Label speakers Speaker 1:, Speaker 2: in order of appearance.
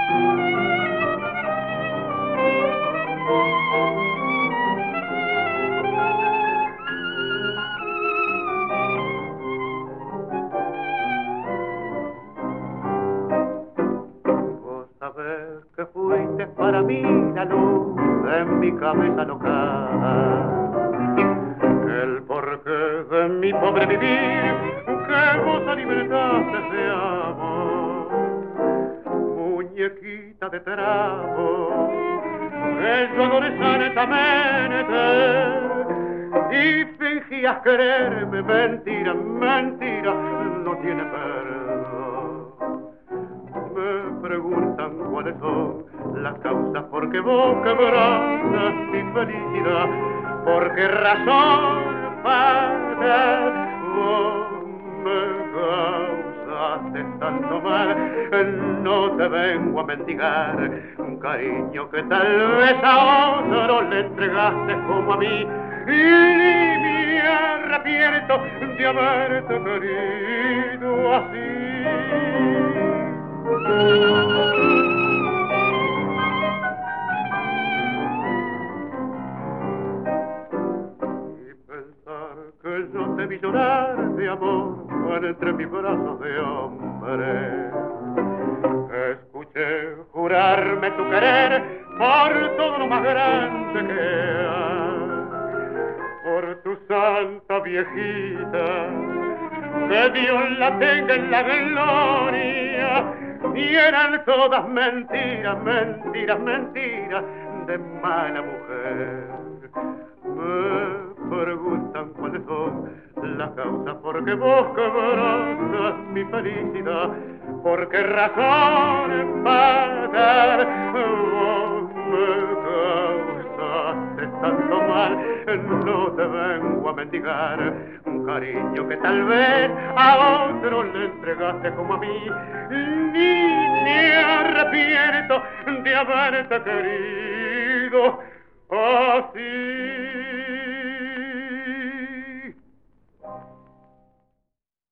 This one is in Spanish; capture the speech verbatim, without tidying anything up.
Speaker 1: Que fuiste para mí la luz en mi cabeza alocada, el porqué de mi pobre vivir que vos alimentaste de amor, muñequita de trapo que yo adoré sanamente y fingías quererme. Mentira, mentira, no tiene perdón. Me preguntan cuáles son las causas por qué vos quebrantas mi felicidad, por qué razón fatal vos me causaste tanto mal. No te vengo a mendigar un cariño que tal vez a otro le entregaste como a mí, y me arrepiento de haberte querido así. Y pensar que yo te vi llorar de amor entre mis brazos de hombre, escuché jurarme tu querer por todo lo más grande que hay, por tu santa viejita, que Dios la tenga en la gloria. Y eran todas mentiras, mentiras, mentiras de mala mujer. Me preguntan cuáles son las causas por qué vos quebrantas mi felicidad, por qué razón fatal vos me causaste tanto mal. No te vengo a mendigar un cariño que tal vez a otro le entregaste como a mí, ni me arrepiento de haberte querido así.